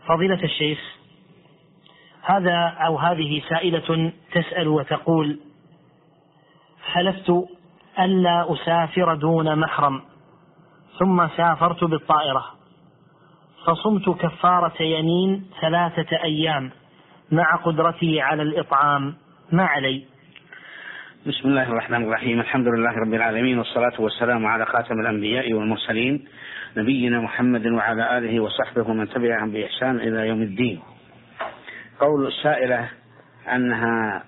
فضيلة الشيخ، هذه سائلة تسأل وتقول: حلفت ألا أسافر دون محرم ثم سافرت بالطائرة، فصمت كفارة يمين 3 أيام مع قدرتي على الإطعام، ما علي؟ بسم الله الرحمن الرحيم. الحمد لله رب العالمين، والصلاة والسلام على خاتم الأنبياء والمرسلين نبينا محمد وعلى آله وصحبه ومن تبعهم بإحسان إلى يوم الدين. قول السائلة أنها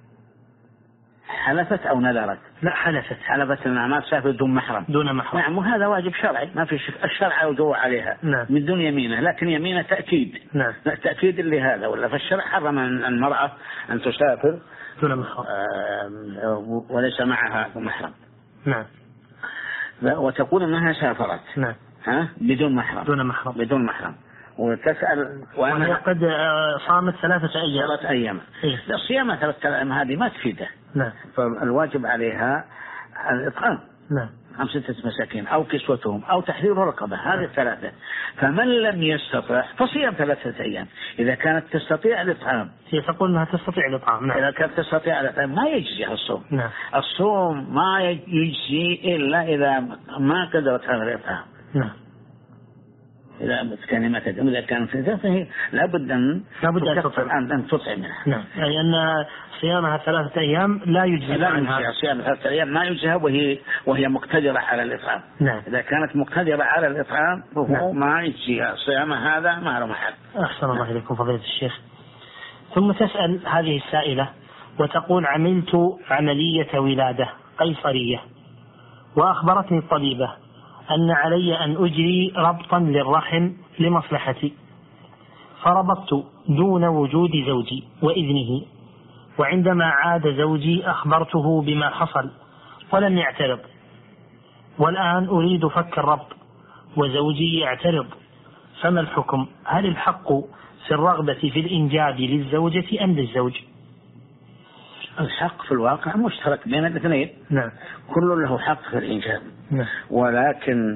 حلفت أو نذرت؟ لا، حلفت أنها ما تسافر دون محرم. نعم، وهذا واجب شرعي، ما في الشرع يوجب عليها. نعم. من دون يمينه، لكن يمينه تأكيد. نعم. تأكيد لهذا، ولا فالشرع حرم المرأة أن تسافر دون محرم وليس معها محرم. نعم. وتقول أنها سافرت. نعم. بدون محرم. وتسأل وأنا قد صامت 3 أيام. 3 أيام. الصيام 3 أيام هذه ما تفيده. نعم. فالواجب عليها الإطعام. نعم. 5 مساكين أو كسوتهم أو تحرير رقبة، هذه 3. فمن لم يستطع فصيام 3 أيام. إذا كانت تستطيع الإطعام، هي تقول أنها تستطيع الإطعام. نعم. إذا كانت تستطيع الإطعام ما يجزي الصوم. نعم. الصوم ما يجزي إلا إذا ما قدرت على الإطعام. نعم. إذا كان في ذاته لابد أن تطعمها. نعم. أي أن صيامها 3 أيام لا يجزي عنها. صيام 3 أيام ما يجزيها وهي مقتدرة على الإطعام. نعم. إذا كانت مقتدرة على الإطعام فهو ما يجزيها صيام هذا ما له محل. أحسن الله إليكم فضيلة الشيخ. ثم تسأل هذه السائلة وتقول: عملت عملية ولادة قيصرية، وأخبرتني الطبيبة أن علي أن أجري ربطا للرحم لمصلحتي، فربطت دون وجود زوجي وإذنه، وعندما عاد زوجي أخبرته بما حصل ولم يعترض، والآن أريد فك الربط وزوجي يعترض، فما الحكم؟ هل الحق في الرغبة في الإنجاب للزوجة أم للزوج؟ الحق في الواقع مشترك بين الاثنين. نعم. كل له حق في الإنجاب. نعم. ولكن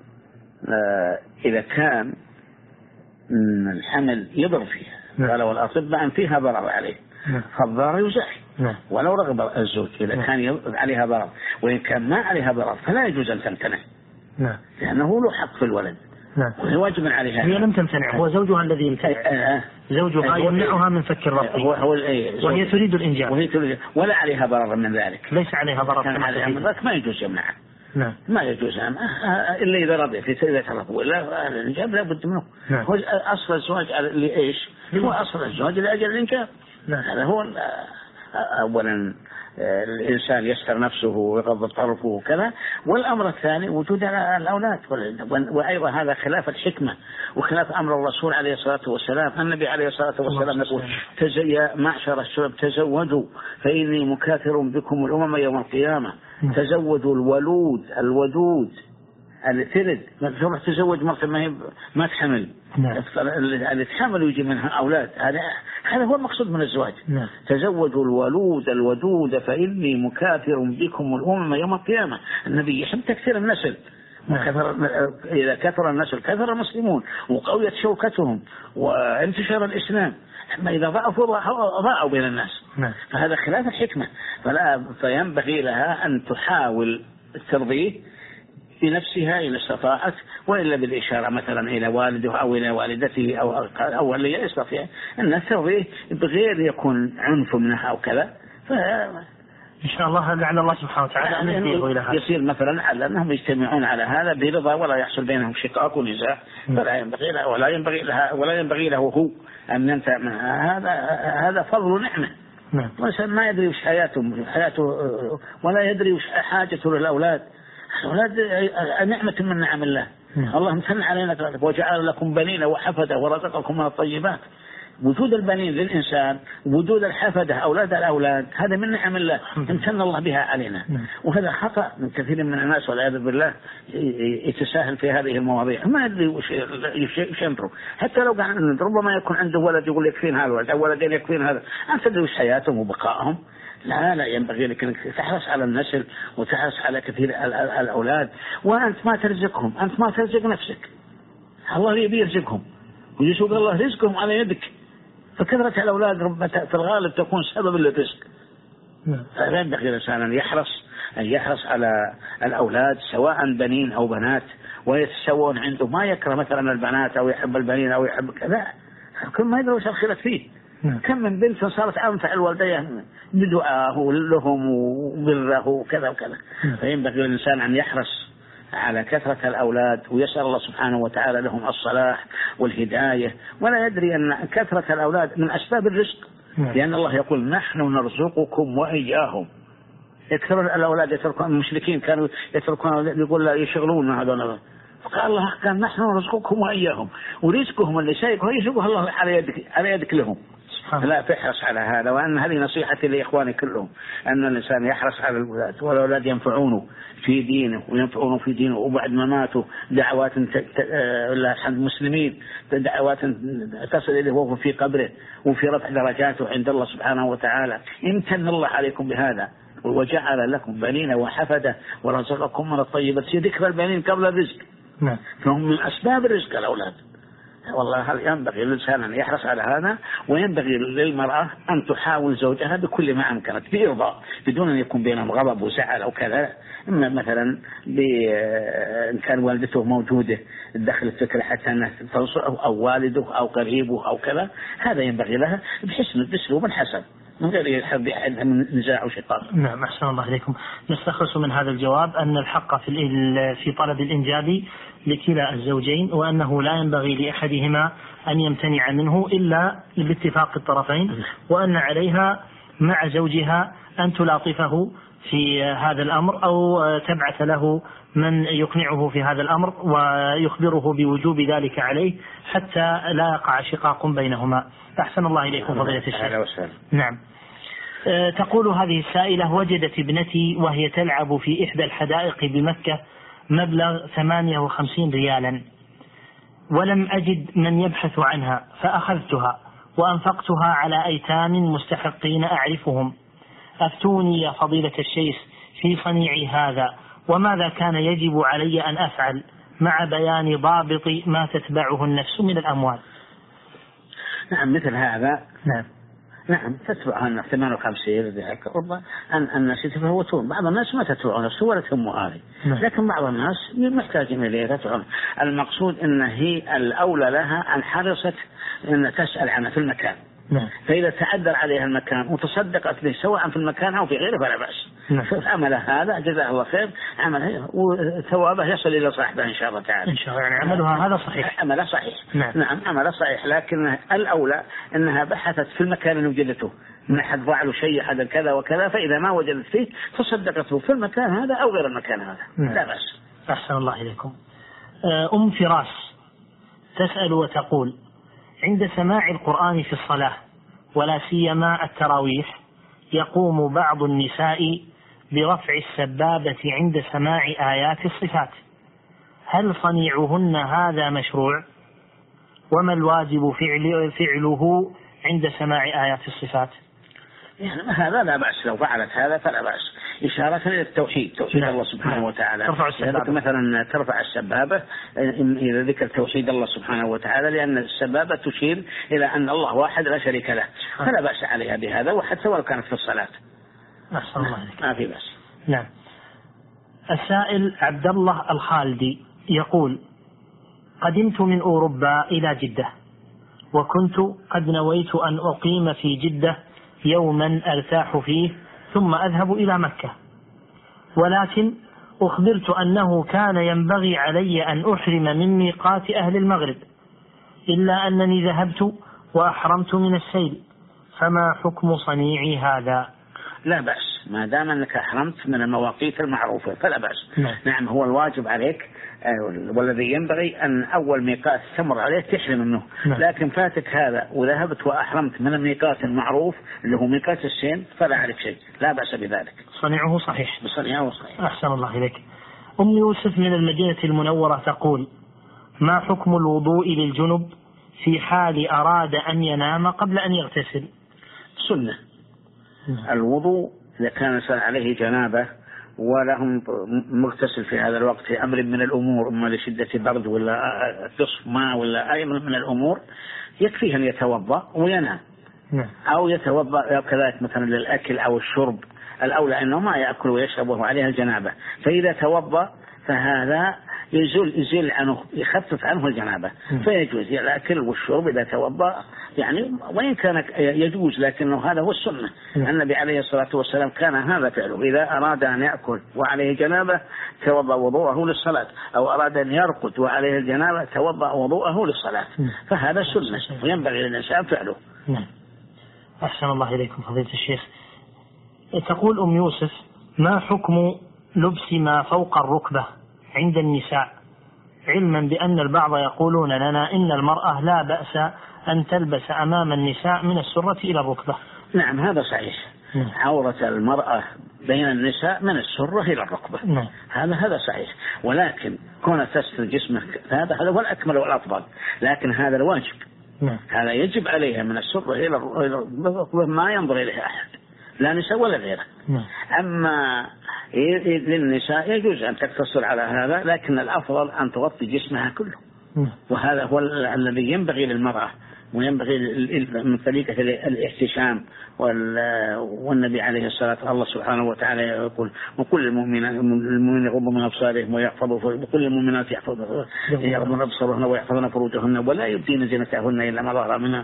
إذا كان الحمل يضر فيها. نعم. قالوا الأطباء أن فيها ضرر عليه. نعم. فالضرر يزاح. نعم. ولو رغب الزوج إذا نعم. كان عليها ضرر، وإن كان ما عليها ضرر فلا يجوز أن تمتنع. نعم. لأنه له حق في الولد. نعم. وهي واجب عليها. هي لم تمتنع، هو زوجها الذي يمتنع. زوجها يمنعها من فك الربط، وهي تريد الإنجاب، ولا عليها ضرر من ذلك. ليس عليها ضرر. كان عليها من ذلك ما يجوز يمنعها. نعم. ما يجوز إلا إذا رضيت. إذا ترضى ولا الإنجاب لا بد منه. نعم. هو أصل الزواج لإيش؟ هو أصل الزواج لأجل الإنجاب. نعم. هذا هو. أولا الإنسان يستر نفسه ويغض طرفه وكذا، والأمر الثاني وجود الأولاد. وأيضا هذا خلاف الحكمة وخلاف أمر الرسول عليه الصلاة والسلام. النبي عليه الصلاة والسلام يقول: يا معشر الشباب تزوجوا فإني مكاثر بكم الأمم يوم القيامة. تزوجوا الودود اللي تلد. ما تزوج مرة ما تحمل. اللي تحمل ويجي منها أولاد. هذا هو المقصود من الزواج. تزوجوا الودود فإني مكاثر بكم الأمم يوم القيامة. النبي يحب تكثير النسل. إذا كثر النسل كثر المسلمون وقويت شوكتهم وانتشر الإسلام. أما إذا ضاعوا بين الناس. فهذا خلاف الحكمة. فينبغي لها أن تحاول الترضيه بنفسها إن استطاعت، وإلا بالإشارة مثلا إلى والده أو إلى والدته أو اللي يستطيع أن ترضيه بغير يكون عنف منها أو كذا. إن شاء الله لعل الله سبحانه وتعالى أن يهديه إلى هذا. يصير مثلا على أنهم يجتمعون على هذا برضا ولا يحصل بينهم شقاق ونزاع. ولا ينبغي له هو أن ينتهي من هذا فضل نعمة. الإنسان ما يدري وش حياته ولا يدري وش حاجته للأولاد. الأولاد نعمة من نعم الله. الله امتن علينا وجعل لكم بنين وحفدة ورزقكم من الطيبات. وجود البنين للإنسان، وجود الحفدة أولاد الأولاد، هذا من نعم الله امتن الله بها علينا. وهذا خطأ من كثير من الناس والعياذ بالله يتساهل في هذه المواضيع، ما يدري وش ينظروا. حتى لو كان ربما يكون عنده ولد يقول يكفين هذا الولد أو ولدين يكفين هذا، أنت تدري وش حياتهم وبقائهم. لا ينبغي لك أنك تحرص على النسل وتحرص على كثير الأولاد، وأنت ما ترزقهم، أنت ما ترزق نفسك، الله يبي يرزقهم. ويسوق الله رزقهم على يدك. فكثرة الأولاد في الغالب تكون سبب للرزق. فينبغي الإنسان أن يحرص على الأولاد سواء بنين أو بنات، ويتسوون عنده، ما يكره مثلا البنات أو يحب البنين أو يحب كذا، كل ما يدري وش الخلاف فيه. كم من بنت صارت أنفع الوالدين بدعاه لهم وبره وكذا وكذا. فينبغي الإنسان أن يحرص على كثرة الأولاد ويسأل الله سبحانه وتعالى لهم الصلاح والهداية، ولا يدري أن كثرة الأولاد من أسباب الرزق، لأن الله يقول نحن نرزقكم وإياهم. يكثر الأولاد يتركون، المشركين كانوا يتركون يقول لا يشغلون هذول، فقال الله قال نحن نرزقكم وإياهم، ورزقهم اللي شيء يرزقه الله على يدك لهم. لا تحرص على هذا، وأن هذه نصيحتي لإخواني كلهم، أن الإنسان يحرص على الأولاد، والأولاد ينفعونه في دينه وينفعونه في دينه، وبعد مماته دعوات عند المسلمين، دعوات تصل إليه وهو في قبره، وفي رفع درجاته عند الله سبحانه وتعالى. امتن الله عليكم بهذا وجعل لكم بنين وحفدة ورزقكم من الطيبات. ذكر البنين قبل الرزق، فهم من أسباب الرزق الأولاد. والله هل ينبغي للإنسان أن يحرص على هذا، وينبغي للمرأة أن تحاول زوجها بكل ما أمكنت بإرضاء، بدون أن يكون بينهم غضب وزعل أو كذا. إما مثلا إن كان والدته موجودة تدخل الفكرة حتى أن تنصره، أو والده أو قريبه أو كذا، هذا ينبغي لها بأسلوب حسن من غير يحب من نزاع وشقاق. نعم، أحسن الله إليكم. نستخلص من هذا الجواب أن الحق في طلب الإنجاب لكلا الزوجين، وأنه لا ينبغي لأحدهما أن يمتنع منه إلا باتفاق الطرفين، وأن عليها مع زوجها أن تلاطفه في هذا الأمر، أو تبعث له من يقنعه في هذا الأمر ويخبره بوجوب ذلك عليه حتى لا يقع شقاق بينهما. أحسن الله إليكم فضيلة الشيخ. نعم. تقول هذه السائلة: وجدت ابنتي وهي تلعب في إحدى الحدائق بمكة مبلغ 58 ريالا، ولم أجد من يبحث عنها، فأخذتها وأنفقتها على أيتام مستحقين أعرفهم. أفتوني يا فضيلة الشيخ في صنيعي هذا، وماذا كان يجب علي أن أفعل مع بيان ضابط ما تتبعه النفس من الأموال؟ نعم، مثل هذا. نعم تتبعها النفس 58 ربما أن الناس يتفاوتون. بعض الناس ما تتبع نفسه ولا تهمه هذه، لكن بعض الناس محتاجين إليه تتبعون. المقصود أن هي الأولى لها أن حرصت أن تسأل عنها في المكان. فإذا تعذر عليها المكان وتصدقت به سواء في المكان أو في غيره فلا بأس. عملها هذا جزاه الله خير، عملها وثوابه يصل إلى صاحبه إن شاء الله تعالى. إن شاء الله، يعني عملها هذا صحيح. عملها صحيح. نعم عملها صحيح، لكن الأولى أنها بحثت في المكان اللي وجدته، من أحد ضاع له شيء هذا كذا وكذا، فإذا ما وجدت فيه تصدقته في المكان هذا أو غير المكان هذا. لا بأس. أحسن الله إليكم. أم فراس تسأل وتقول: عند سماع القرآن في الصلاة ولا سيما التراويح، يقوم بعض النساء برفع السبابة عند سماع آيات الصفات، هل صنيعهن هذا مشروع؟ وما الواجب فعله عند سماع آيات الصفات؟ يعني هذا لا بأس، لو فعلت هذا فلا بأس، إشارة إلى التوحيد، توحيد الله سبحانه وتعالى. مثلا ترفع السبابة إذا ذكر توحيد الله سبحانه وتعالى، لأن السبابة تشير إلى أن الله واحد لا شريك له، فلا بأس عليها بهذا، وحتى ولو كانت في الصلاة. أحسن الله عليك. ما في بأس. نعم. السائل عبد الله الخالدي يقول: قدمت من أوروبا إلى جدة، وكنت قد نويت أن أقيم في جدة يوما أرتاح فيه ثم أذهب إلى مكة، ولكن أخبرت أنه كان ينبغي علي أن أحرم من ميقات أهل المغرب، إلا أنني ذهبت وأحرمت من السيل، فما حكم صنيعي هذا؟ لا بأس، ما دام أنك أحرمت من المواقيت المعروفة فلا بأس. نعم هو الواجب عليك والذي ينبغي أن أول ميقات تمر عليه تحرم منه. لكن فاتك هذا وذهبت وأحرمت من الميقات المعروف اللي هو ميقات السين فلا عليك شيء، لا بأس بذلك. صنيعه صحيح. صنيعه صحيح. أحسن الله إليك. أم يوسف من المدينة المنورة تقول: ما حكم الوضوء للجنب في حال أراد أن ينام قبل أن يغتسل؟ سنة. الوضوء إذا كان عليه جنابة ولهم مغتسل في هذا الوقت في أمر من الأمور، إما لشدة برد ولا قصف ماء ولا أي من الأمور، يكفيه أن يتوضأ وينام، أو يتوضأ كذلك مثلا للأكل أو الشرب، الأولى أنه ما يأكل ويشرب وهو عليها الجنابة، فإذا توضأ فهذا يزيل عنه، يخفف عنه الجنابة، فيجوز الأكل والشرب إذا توضأ، يعني وإن كان يجوز لكنه هذا هو السنة. النبي عليه الصلاة والسلام كان هذا فعله، إذا أراد أن يأكل وعليه جنابة توضأ وضوءه للصلاة، أو أراد أن يرقد وعليه الجنابة توضأ وضوءه للصلاة، فهذا سنة وينبغي للإنسان فعله. أحسن الله إليكم فضيلة الشيخ. تقول أم يوسف: ما حكم لبس ما فوق الركبة عند النساء، علما بأن البعض يقولون لنا إن المرأة لا بأس أن تلبس أمام النساء من السرة إلى الركبة؟ نعم هذا صحيح. عورة المرأة بين النساء من السرة إلى الركبة، هذا صحيح، ولكن كون تستر جسمه هذا هو الأكمل والأفضل، لكن هذا الواجب، هذا يجب عليها من السرة إلى الركبة ما ينظر إليها أحد، لا نساء ولا غيره. أما للنساء يجوز أن تقتصر على هذا، لكن الأفضل أن تغطي جسمها كله، وهذا هو الذي ينبغي للمرأة، وينبغي من طريقة الاحتشام. والنبي عليه الصلاة والسلام الله سبحانه وتعالى يقول: وكل المؤمنين يغضوا من أبصارهم ويحفظوا، وكل المؤمنات يغضن أبصارهن ويحفظن فروجهن ولا يبدين زينتهن إلا ما ظهر منها.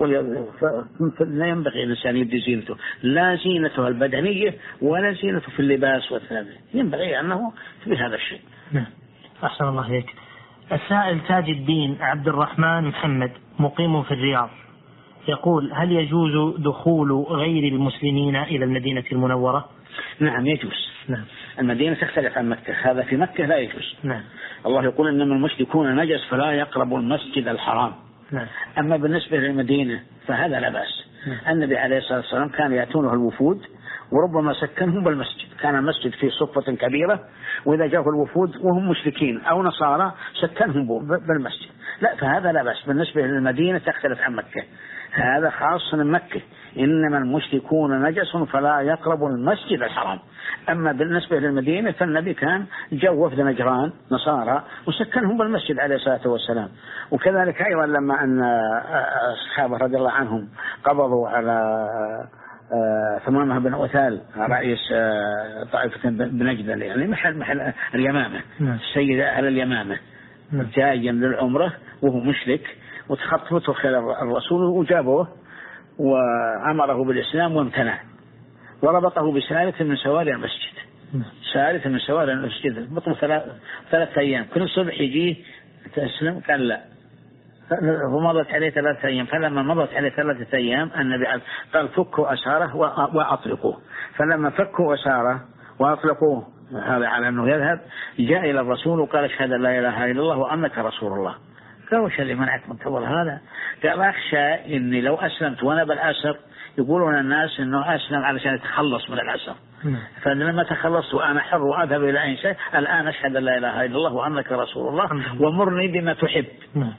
لا ينبغي الإنسان يبدي زينته، لا زينته البدنية ولا زينته في اللباس والثياب، ينبغي أنه في هذا الشيء. أحسن الله إليك. السائل تاج الدين عبد الرحمن محمد مقيم في الرياض يقول: هل يجوز دخول غير المسلمين إلى المدينة المنورة؟ نعم يجوز. المدينة تختلف عن مكة، هذا في مكة لا يجوز. الله يقول: إنما المشركون نجس فلا يقربوا المسجد الحرام. أما بالنسبة للمدينة فهذا لا بأس. النبي عليه الصلاة والسلام كان يأتونه الوفود وربما سكنهم بالمسجد، كان المسجد فيه صفة كبيرة، وإذا جاءوا الوفود وهم مشركين أو نصارى سكنهم بالمسجد، لا فهذا لا بأس. بالنسبة للمدينة تختلف عن مكة، هذا خاص من مكة: إنما المشركون نجس فلا يقربوا المسجد الحرام. أما بالنسبة للمدينة فالنبي كان جو وفد نجران نصارى وسكنهم بالمسجد عليه الصلاة والسلام. وكذلك أيضا لما أن أصحابه رضي الله عنهم قبضوا على ثمامة بن عثال رئيس طائفة بنجد، يعني محل اليمامة، السيد أهل اليمامة، جايا للعمرة وهو مشرك، وتخطفته خلال الرسول وجابوه وأمره بالإسلام وامتنع، وربطه بسالة من سواري المسجد، سالة من سواري المسجد، بطل 3 أيام، كل صبح يجيه تسلم، قال لا، ومضت عليه 3 أيام. فلما مضت عليه 3 أيام النبي قال: فكوا أساره وأطلقوه. فلما فكوا أساره وأطلقوه، هذا على أنه يذهب، جاء إلى الرسول وقال: أشهد أن لا إله إلا الله وأنك رسول الله. قال: وش اللي منعك من تقول هذا؟ قال: أخشى إني لو أسلمت وأنا بالأسر يقولون الناس إنه أسلم علشان يتخلص من الأسر، فلما تخلصت وأنا حر وأذهب إلى أي شيء، الآن أشهد أن لا إله إلا الله وأنك رسول الله ومرني بما تحب.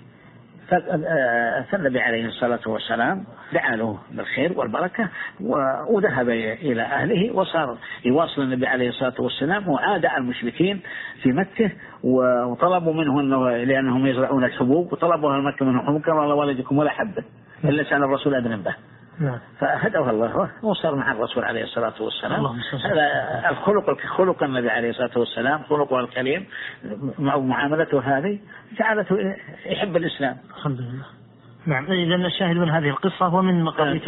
فالنبي عليه الصلاة والسلام دعا له بالخير والبركة وذهب إلى أهله، وصار يواصل النبي عليه الصلاة والسلام، وعاد المشركين في مكة وطلبوا منه أنه لأنهم يزرعون الحبوب، وطلبوا المكة منهم حبوب كما الله والدكم ولا حبة إلا كان الرسول أذن به، فهدوه الله وصار مع الرسول عليه الصلاة والسلام. هذا خلق النبي عليه الصلاة والسلام، خلقه الكريم، معاملته هذه جعلته يحب الإسلام. الحمد لله. نعم. إذا الشاهد من هذه القصة هو من قضية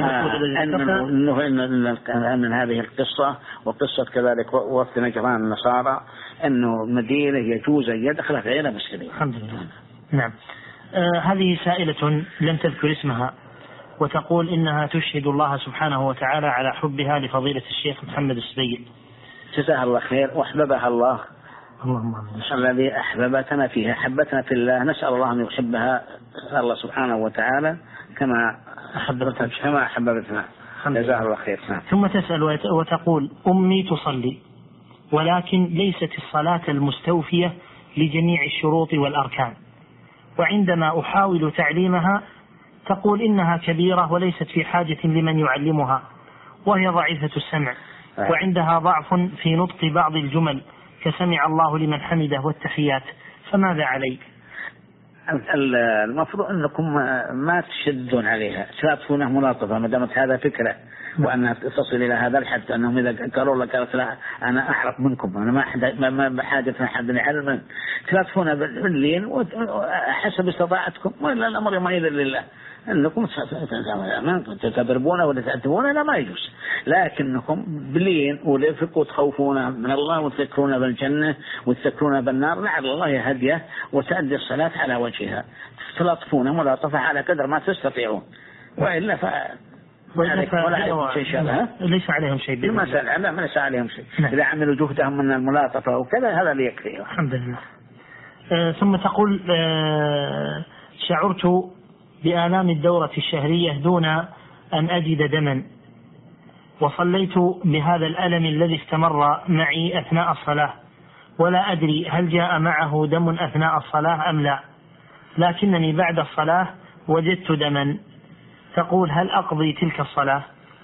من هذه القصة وقصة كذلك وفد نجران النصارى أنه مدينة يجوز أن يدخل غير مسلمين. الحمد لله. نعم. هذه سائلة لم تذكر اسمها وتقول إنها تشهد الله سبحانه وتعالى على حبها لفضيلة الشيخ محمد السبيل. جزاها الله خير وأحببها الله. الذي أحببتنا فيها حبتنا في الله، نسأل الله أن يحبها الله سبحانه وتعالى كما أحببتنا. جزاها الله خير. ثم تسأل وتقول: أمي تصلي ولكن ليست الصلاة المستوفية لجميع الشروط والأركان، وعندما أحاول تعليمها تقول إنها كبيرة وليست في حاجة لمن يعلمها، وهي ضعيفة السمع، وعندها ضعف في نطق بعض الجمل كسمع الله لمن حمده والتحيات، فماذا علي؟ المفروض أنكم ما تشدون عليها، تلافونها ملاطفة ما دامت هذا فكرة وأنها تصل إلى هذا الحد، أنهم إذا قالوا لك قالت لا أنا أحرق منكم، أنا ما بحاجة أحد يعلم، تلافونها باللين وحسب استطاعتكم، وإلا الأمر يومئذ لله. أنكم تضربون ولا تأتبون لا ما يجوز، لكنكم بلين ولفق وتخوفون من الله وتذكرون بالجنة وتذكرون بالنار لعل الله يهديه وتأدي الصلاة على وجهها، تلطفون ملاطفة على قدر ما تستطيعون، وإلا ليس عليهم شيء ليس عليهم شيء. إذا عملوا جهدهم من الملاطفة وكذا هذا اللي يكفي الحمد لله. ثم تقول شعرت بآلام الدورة الشهرية دون أن أجد دما، وصليت بهذا الألم الذي استمر معي أثناء الصلاة، ولا أدري هل جاء معه دم أثناء الصلاة أم لا، لكنني بعد الصلاة وجدت دما. تقول هل أقضي تلك الصلاة؟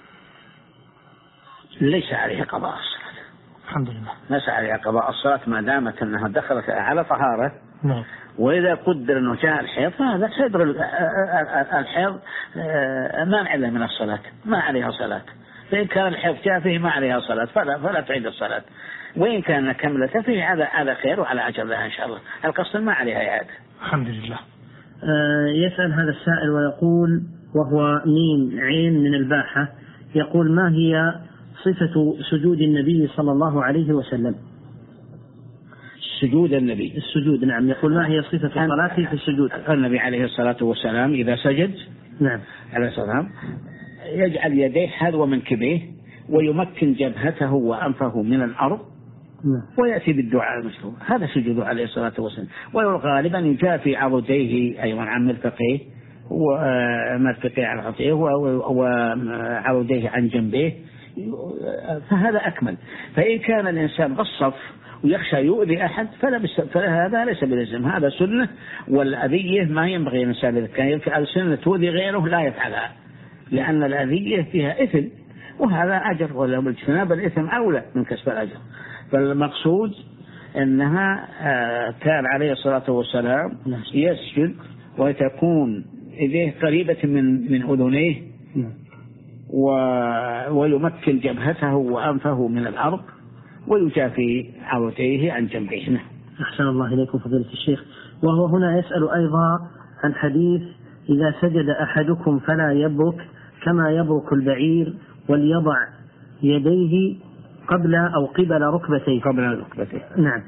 ليس عليها قضاء الصلاة الحمد لله، ليس عليها قضاء الصلاة ما دامت أنها دخلت على طهارة. نعم. وإذا قدر أنه جاء الحيض فهذا صدر الحيض مانع له من الصلاة، ما عليها صلاة. فإن كان الحيض جاء فيه ما عليها صلاة فلا تعيد الصلاة، وإن كان كملته فيه على خير وعلى أجر لها إن شاء الله. القصد ما عليها إعادة. الحمد لله. يسأل هذا السائل ويقول، وهو ميم عين من الباحة، يقول ما هي صفة سجود النبي صلى الله عليه وسلم؟ سجود النبي، السجود نعم. يقول ما هي صفة صلاته في السجود؟ النبي عليه الصلاة والسلام إذا سجد نعم عليه الصلاة يجعل يديه حذو منكبيه ويمكن جبهته وأنفه من الأرض ويأتي بالدعاء المشروع، هذا سجوده عليه الصلاة والسلام. وغالبا يجافي عضديه أيضا عن مرفقيه ومرفقيه عن عضديه وعضديه عن جنبيه، فهذا أكمل. فإن كان الإنسان بالصف ويخشى يؤذي أحد فهذا ليس بلزم، هذا سنة، والأذية ما ينبغي الإنسان إذا كان يفعل السنة تؤذي غيره لا يفعلها، لأن الأذية فيها إثم وهذا أجر، ولا باجتناب الإثم أولى من كسب الأجر. فالمقصود أنها كان عليه الصلاة والسلام يسجد وتكون إيديه قريبة من أذنيه ويمكن جبهته وأنفه من الأرض ويجافي عضديه عن جنبيه. أحسن الله إليكم فضيلة الشيخ. وهو هنا يسأل أيضا عن حديث إذا سجد أحدكم فلا يبرك كما يبرك البعير وليضع يديه قبل ركبتيه. نعم.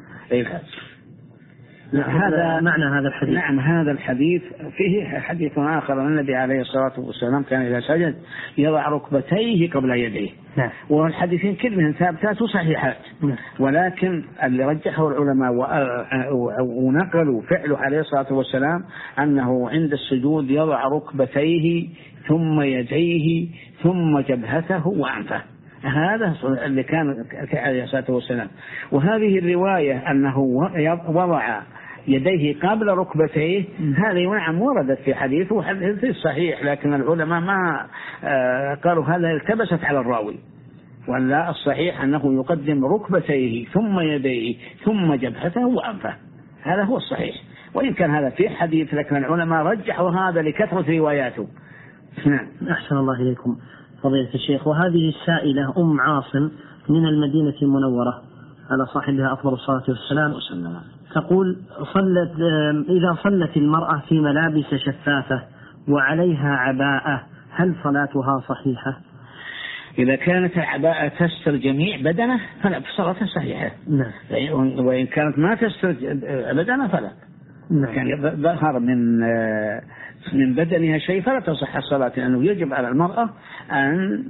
هذا معنى هذا الحديث. نعم هذا الحديث فيه حديث آخر أن النبي عليه الصلاة والسلام كان إذا سجد يضع ركبتيه قبل يديه. نعم. والحديثين كلهم ثابتات وصحيحات. نعم. ولكن اللي رجحه العلماء ونقلوا فعله عليه الصلاة والسلام أنه عند السجود يضع ركبتيه ثم يديه ثم جبهته وأنفه، هذا اللي كان عليه الصلاة والسلام. وهذه الرواية أنه وضع يديه قبل ركبتيه هذه نعم وردت في حديث وحديث صحيح، لكن العلماء ما قالوا هذا التبست على الراوي، ولا الصحيح أنه يقدم ركبتيه ثم يديه ثم جبهته وأنفه، هذا هو الصحيح. وإن كان هذا في حديث لكن العلماء رجحوا هذا لكثرة رواياته. نعم. أحسن الله إليكم فضيلة الشيخ. وهذه السائلة أم عاصم من المدينة المنورة على صاحبها أفضل الصلاة والسلام تقول إذا صلت المرأة في ملابس شفافة وعليها عباءة هل صلاتها صحيحة؟ إذا كانت العباءة تستر جميع بدنه فلا صلاتها صحيحة. نعم. وإن كانت ما تستر بدنه فلا. نعم. يعني ظهر من بدنها شيء فلا تصح الصلاة، لأنه يجب على المرأة أن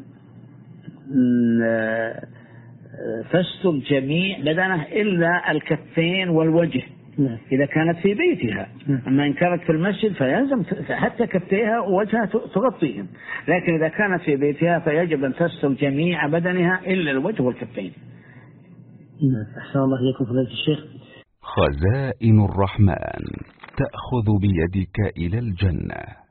تستر جميع بدنه إلا الكفين والوجه إذا كانت في بيتها. أما إن كانت في المسجد فيلزم حتى كفيها ووجهها تغطيهم، لكن إذا كانت في بيتها فيجب أن تستر جميع بدنها إلا الوجه والكفين. أحسن الله إليكم فضيلة الشيخ. خزائن الرحمن تأخذ بيدك إلى الجنة.